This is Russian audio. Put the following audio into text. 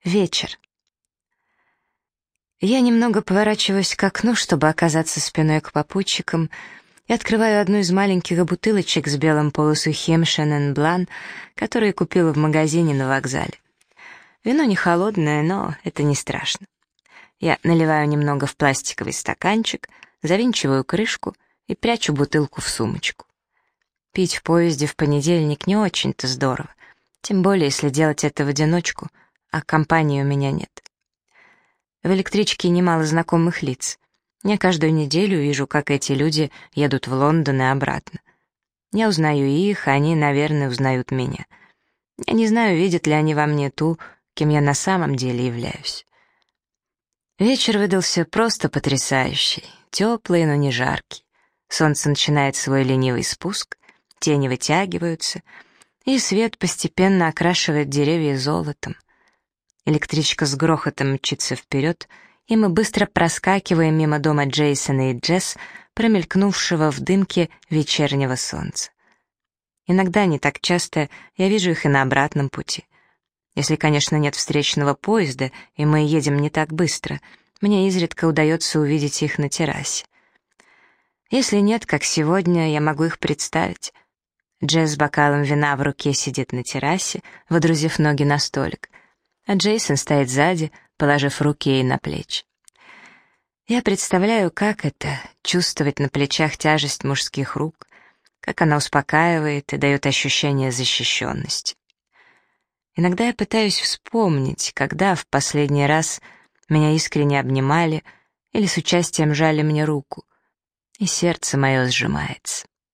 Вечер. Я немного поворачиваюсь к окну, чтобы оказаться спиной к попутчикам, и открываю одну из маленьких бутылочек с белым полусухим Шенен Блан, которые купила в магазине на вокзале. Вино не холодное, но это не страшно. Я наливаю немного в пластиковый стаканчик, завинчиваю крышку и прячу бутылку в сумочку. Пить в поезде в понедельник не очень-то здорово, тем более если делать это в одиночку, а компании у меня нет. В электричке немало знакомых лиц. Я каждую неделю вижу, как эти люди едут в Лондон и обратно. Я узнаю их, а они, наверное, узнают меня. Я не знаю, видят ли они во мне ту, кем я на самом деле являюсь. Вечер выдался просто потрясающий, теплый, но не жаркий. Солнце начинает свой ленивый спуск, тени вытягиваются, и свет постепенно окрашивает деревья золотом. Электричка с грохотом мчится вперед, и мы быстро проскакиваем мимо дома Джейсона и Джесс, промелькнувшего в дымке вечернего солнца. Иногда, не так часто, я вижу их и на обратном пути. Если, конечно, нет встречного поезда, и мы едем не так быстро, мне изредка удается увидеть их на террасе. Если нет, как сегодня, я могу их представить. Джесс с бокалом вина в руке сидит на террасе, водрузив ноги на столик, а Джейсон стоит сзади, положив руки ей на плечи. Я представляю, как это — чувствовать на плечах тяжесть мужских рук, как она успокаивает и дает ощущение защищенности. Иногда я пытаюсь вспомнить, когда в последний раз меня искренне обнимали или с участием жали мне руку, и сердце мое сжимается.